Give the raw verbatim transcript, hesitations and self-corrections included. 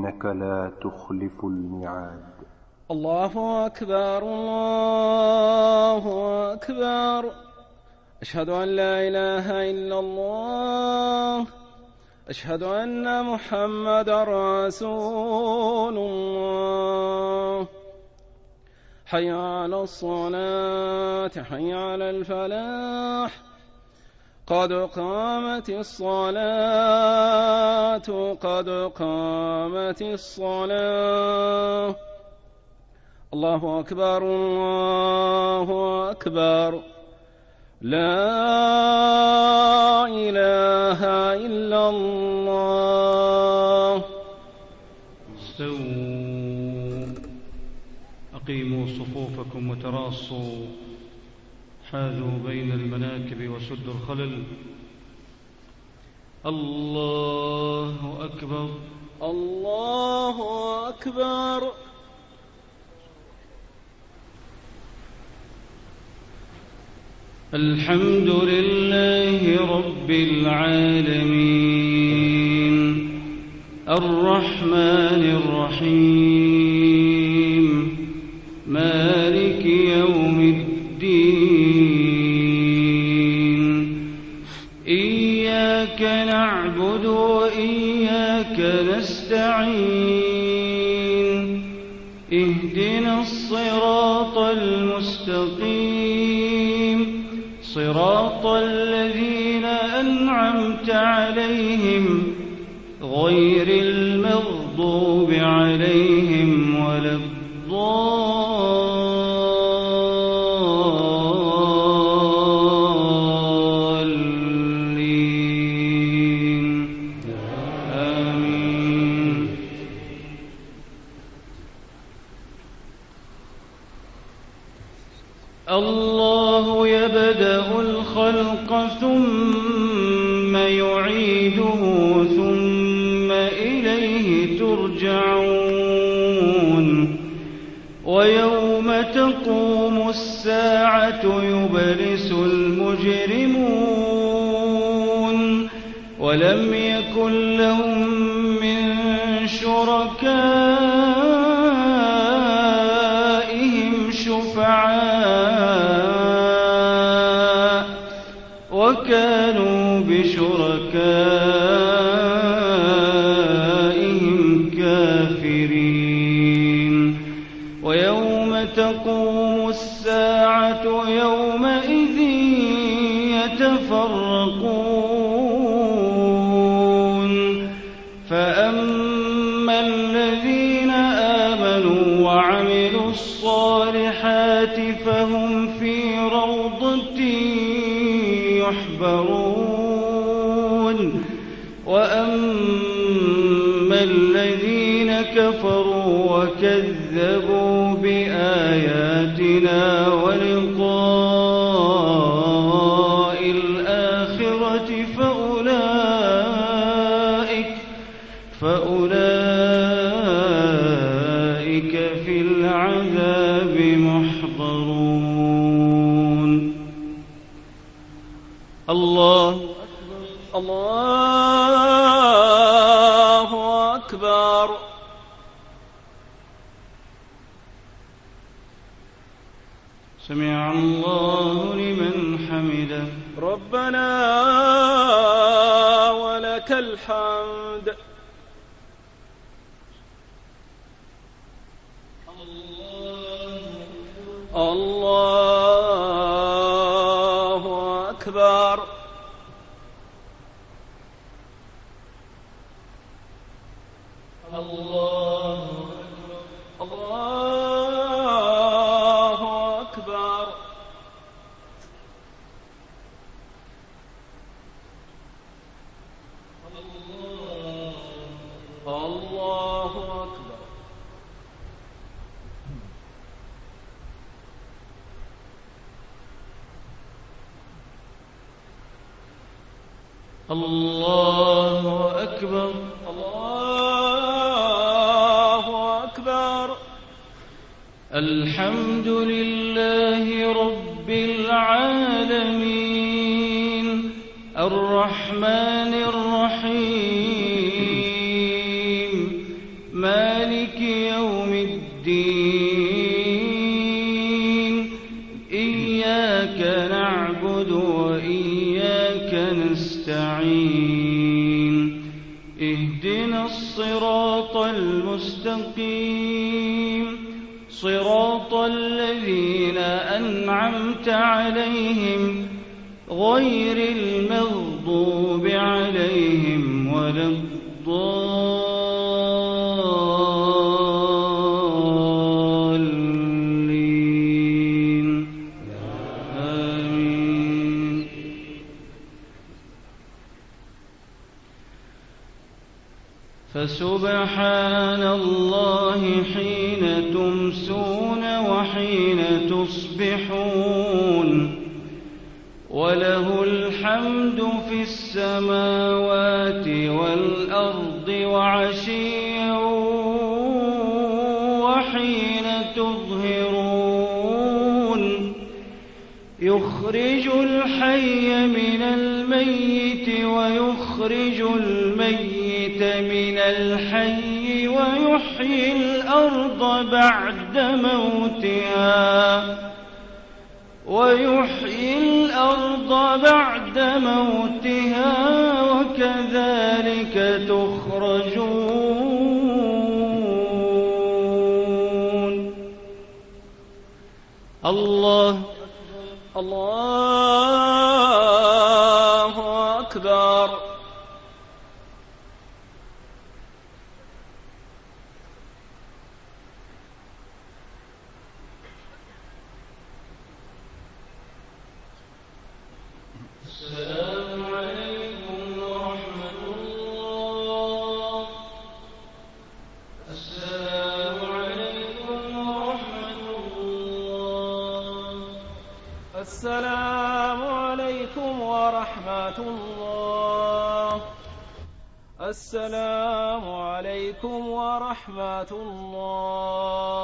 إنك لا تخلف الميعاد. الله أكبر الله أكبر. أشهد أن لا إله إلا الله. أشهد أن محمدًا رسول الله. حي على الصلاة حي على الفلاح. قد قامت الصلاة قد قامت الصلاة. الله أكبر الله أكبر. لا إله إلا الله. استووا أقيموا صفوفكم وتراصوا، حاذوا بين المناكب وسدوا الخلل. الله أكبر الله أكبر. الحمد لله رب العالمين الرحمن الرحيم مالك يوم الدين. إياك نعبد وإياك نستعين. اهدنا الصراط المستقيم صراط الذين أنعمت عليهم غير المغضوب عليهم ولا الضالين. آمين. الله يبدأ الخلق ثم يعيده ثم إليه ترجعون. ويوم تقوم الساعة يبلس المجرمون ولم يكن لهم من شركائهم شفعاء وكانوا بشركائهم كافرين. ويوم تقوم الساعة يومئذ يتفرقون. فأما الذين آمنوا وعملوا الصالحات فهم في روضة يحبرون. وأما الذين كفروا وكذبوا بآياتنا ولقاء الآخرة فأولئك فأولئك في العذاب محضرون. الله الله أكبر. سمع الله لمن حمده. ربنا ولك الحمد. الله أكبر. الله الله أكبر. الله أكبر. الله أكبر. الله أكبر. الحمد لله رب العالمين الرحمن الرحيم الدين إياك نعبد وإياك نستعين اهدنا الصراط المستقيم صراط الذين أنعمت عليهم غير المغضوب عليهم ولا الضالين آمين. فسبحان الله حين تمسون وحين تصبحون وله الحمد في السماوات والأرض وعشيا وحين تظهرون يخرج الحي من الميت ويخرج الميت من الحي ويحيي الأرض بعد موتها ويحيي الأرض بعد موتها وكذلك تخرجون. الله الله أكبر. السلام عليكم ورحمة الله. السلام عليكم ورحمة الله. السلام عليكم ورحمة الله. السلام عليكم ورحمة الله.